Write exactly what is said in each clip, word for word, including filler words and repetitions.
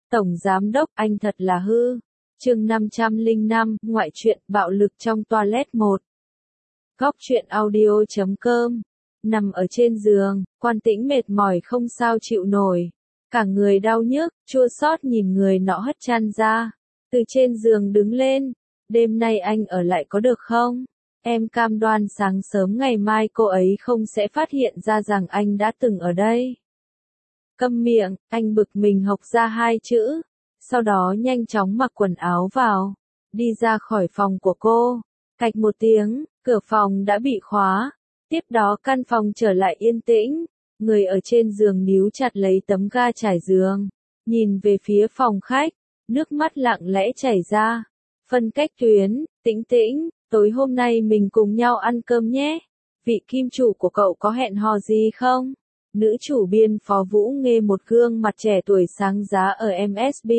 Tổng Giám Đốc, anh thật là hư. Chương năm trăm lẻ năm, ngoại truyện, bạo lực trong toilet một. Góc truyện audio chấm com. Nằm ở trên giường, Quan Tĩnh mệt mỏi không sao chịu nổi. Cả người đau nhức, chua xót nhìn người nọ hất chăn ra. Từ trên giường đứng lên. Đêm nay anh ở lại có được không? Em cam đoan sáng sớm ngày mai cô ấy không sẽ phát hiện ra rằng anh đã từng ở đây. Câm miệng, anh bực mình hộc ra hai chữ. Sau đó nhanh chóng mặc quần áo vào. Đi ra khỏi phòng của cô. Cạch một tiếng, cửa phòng đã bị khóa. Tiếp đó căn phòng trở lại yên tĩnh. Người ở trên giường níu chặt lấy tấm ga trải giường. Nhìn về phía phòng khách. Nước mắt lặng lẽ chảy ra. Phân cách tuyến, Tĩnh Tĩnh, tối hôm nay mình cùng nhau ăn cơm nhé. Vị kim chủ của cậu có hẹn hò gì không? Nữ chủ biên Phó Vũ Nghê một gương mặt trẻ tuổi sáng giá ở em ét bê.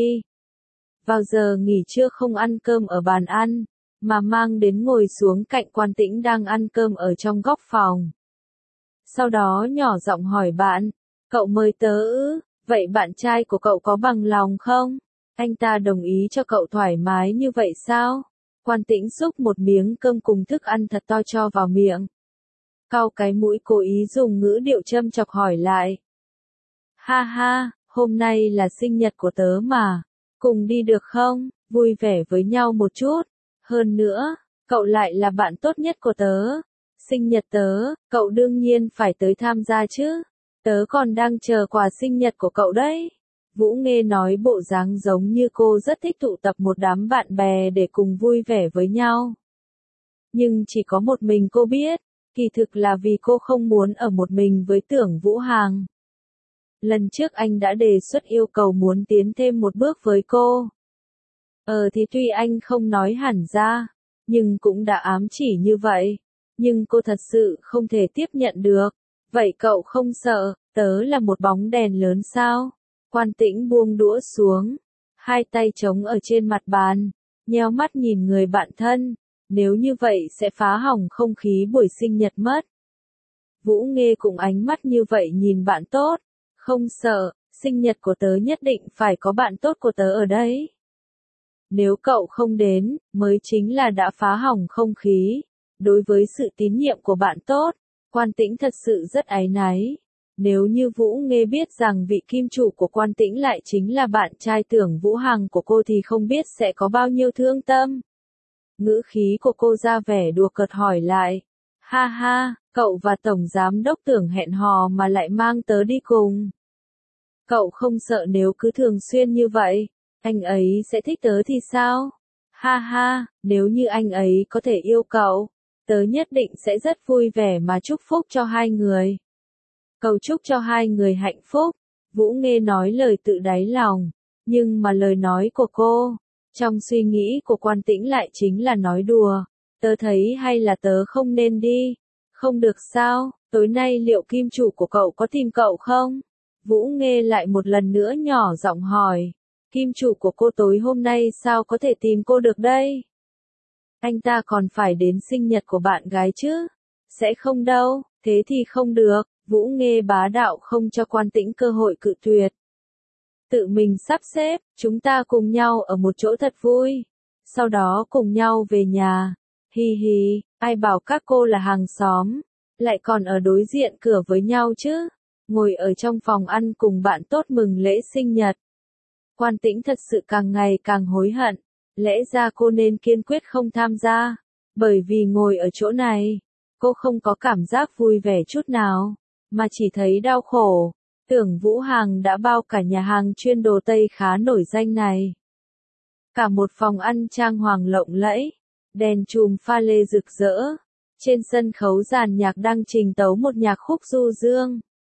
Vào giờ nghỉ trưa không ăn cơm ở bàn ăn, mà mang đến ngồi xuống cạnh Quan Tĩnh đang ăn cơm ở trong góc phòng. Sau đó nhỏ giọng hỏi bạn, cậu mời tớ ư, vậy bạn trai của cậu có bằng lòng không? Anh ta đồng ý cho cậu thoải mái như vậy sao? Quan Tĩnh xúc một miếng cơm cùng thức ăn thật to cho vào miệng. Cau cái mũi cố ý dùng ngữ điệu châm chọc hỏi lại. Ha ha, hôm nay là sinh nhật của tớ mà. Cùng đi được không? Vui vẻ với nhau một chút. Hơn nữa, cậu lại là bạn tốt nhất của tớ. Sinh nhật tớ, cậu đương nhiên phải tới tham gia chứ. Tớ còn đang chờ quà sinh nhật của cậu đấy. Vũ Nghê nói bộ dáng giống như cô rất thích tụ tập một đám bạn bè để cùng vui vẻ với nhau. Nhưng chỉ có một mình cô biết, kỳ thực là vì cô không muốn ở một mình với Tưởng Vũ Hằng. Lần trước anh đã đề xuất yêu cầu muốn tiến thêm một bước với cô. Ờ thì tuy anh không nói hẳn ra, nhưng cũng đã ám chỉ như vậy. Nhưng cô thật sự không thể tiếp nhận được. Vậy cậu không sợ, tớ là một bóng đèn lớn sao? Quan Tĩnh buông đũa xuống, hai tay chống ở trên mặt bàn, nheo mắt nhìn người bạn thân, nếu như vậy sẽ phá hỏng không khí buổi sinh nhật mất. Vũ Nghê cùng ánh mắt như vậy nhìn bạn tốt, không sợ, sinh nhật của tớ nhất định phải có bạn tốt của tớ ở đấy. Nếu cậu không đến, mới chính là đã phá hỏng không khí. Đối với sự tín nhiệm của bạn tốt, Quan Tĩnh thật sự rất áy náy. Nếu như Vũ Nghê biết rằng vị kim chủ của Quan Tĩnh lại chính là bạn trai Tưởng Vũ Hằng của cô thì không biết sẽ có bao nhiêu thương tâm. Ngữ khí của cô ra vẻ đùa cợt hỏi lại. Ha ha, cậu và Tổng Giám Đốc Tưởng hẹn hò mà lại mang tớ đi cùng. Cậu không sợ nếu cứ thường xuyên như vậy, anh ấy sẽ thích tớ thì sao? Ha ha, nếu như anh ấy có thể yêu cậu, tớ nhất định sẽ rất vui vẻ mà chúc phúc cho hai người. Cầu chúc cho hai người hạnh phúc. Vũ Nghê nói lời tự đáy lòng, nhưng mà lời nói của cô, trong suy nghĩ của Quan Tĩnh lại chính là nói đùa. Tớ thấy hay là tớ không nên đi. Không được sao, tối nay liệu kim chủ của cậu có tìm cậu không? Vũ Nghê lại một lần nữa nhỏ giọng hỏi. Kim chủ của cô tối hôm nay sao có thể tìm cô được đây? Anh ta còn phải đến sinh nhật của bạn gái chứ? Sẽ không đâu, thế thì không được. Vũ Nghê bá đạo không cho Quan Tĩnh cơ hội cự tuyệt. Tự mình sắp xếp, chúng ta cùng nhau ở một chỗ thật vui. Sau đó cùng nhau về nhà. Hi hi, ai bảo các cô là hàng xóm, lại còn ở đối diện cửa với nhau chứ. Ngồi ở trong phòng ăn cùng bạn tốt mừng lễ sinh nhật. Quan Tĩnh thật sự càng ngày càng hối hận. Lẽ ra cô nên kiên quyết không tham gia. Bởi vì ngồi ở chỗ này, cô không có cảm giác vui vẻ chút nào, mà chỉ thấy đau khổ. Tưởng Vũ Hằng đã bao cả nhà hàng chuyên đồ Tây khá nổi danh này. Cả một phòng ăn trang hoàng lộng lẫy, đèn chùm pha lê rực rỡ. Trên sân khấu dàn nhạc đang trình tấu một nhạc khúc du dương.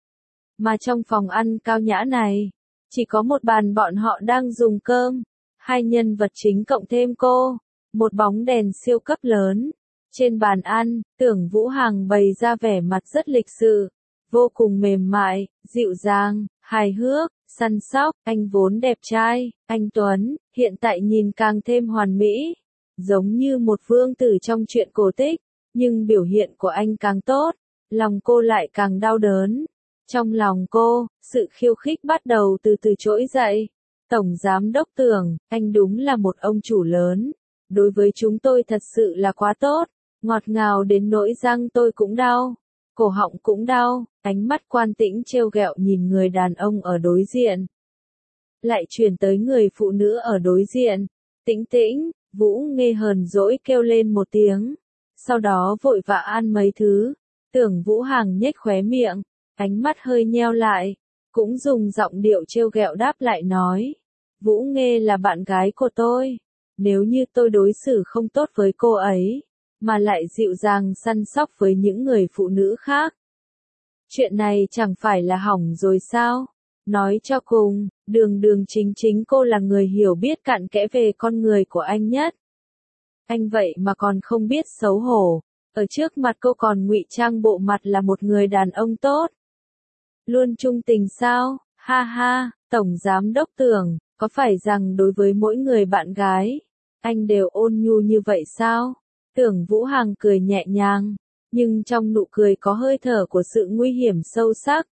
Mà trong phòng ăn cao nhã này, chỉ có một bàn bọn họ đang dùng cơm. Hai nhân vật chính cộng thêm cô, một bóng đèn siêu cấp lớn. Trên bàn ăn, Tưởng Vũ Hằng bày ra vẻ mặt rất lịch sự, vô cùng mềm mại, dịu dàng, hài hước, săn sóc. Anh vốn đẹp trai, anh Tuấn, hiện tại nhìn càng thêm hoàn mỹ, giống như một vương tử trong truyện cổ tích, nhưng biểu hiện của anh càng tốt, lòng cô lại càng đau đớn. Trong lòng cô, sự khiêu khích bắt đầu từ từ trỗi dậy. Tổng Giám Đốc Tưởng, anh đúng là một ông chủ lớn. Đối với chúng tôi thật sự là quá tốt. Ngọt ngào đến nỗi răng tôi cũng đau. Cổ họng cũng đau. Ánh mắt Quan Tĩnh trêu ghẹo nhìn người đàn ông ở đối diện. Lại chuyển tới người phụ nữ ở đối diện. Tĩnh Tĩnh, Vũ Nghê hờn dỗi kêu lên một tiếng. Sau đó vội vã ăn mấy thứ. Tưởng Vũ Hằng nhếch khóe miệng. Ánh mắt hơi nheo lại. Cũng dùng giọng điệu trêu ghẹo đáp lại nói. Vũ Nghê là bạn gái của tôi. Nếu như tôi đối xử không tốt với cô ấy, mà lại dịu dàng săn sóc với những người phụ nữ khác, chuyện này chẳng phải là hỏng rồi sao? Nói cho cùng, đường đường chính chính cô là người hiểu biết cặn kẽ về con người của anh nhất. Anh vậy mà còn không biết xấu hổ, ở trước mặt cô còn ngụy trang bộ mặt là một người đàn ông tốt. Luôn trung tình sao? Ha ha, Tổng Giám Đốc Tưởng, có phải rằng đối với mỗi người bạn gái, anh đều ôn nhu như vậy sao? Tưởng Vũ Hằng cười nhẹ nhàng, nhưng trong nụ cười có hơi thở của sự nguy hiểm sâu sắc.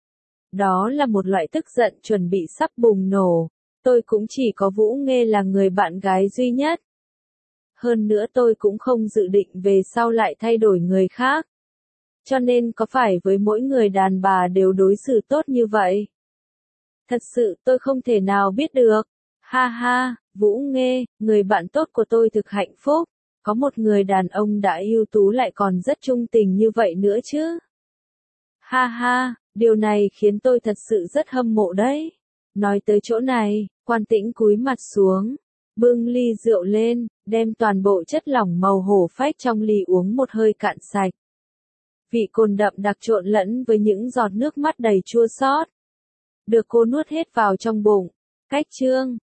Đó là một loại tức giận chuẩn bị sắp bùng nổ. Tôi cũng chỉ có Vũ Nghê là người bạn gái duy nhất. Hơn nữa tôi cũng không dự định về sau lại thay đổi người khác. Cho nên có phải với mỗi người đàn bà đều đối xử tốt như vậy? Thật sự tôi không thể nào biết được. Ha ha, Vũ Nghê, người bạn tốt của tôi thực hạnh phúc. Có một người đàn ông đã ưu tú lại còn rất trung tình như vậy nữa chứ. Ha ha, điều này khiến tôi thật sự rất hâm mộ đấy. Nói tới chỗ này, Quan Tĩnh cúi mặt xuống, bưng ly rượu lên, đem toàn bộ chất lỏng màu hổ phách trong ly uống một hơi cạn sạch. Vị cồn đậm đặc trộn lẫn với những giọt nước mắt đầy chua xót, được cô nuốt hết vào trong bụng. Cách chương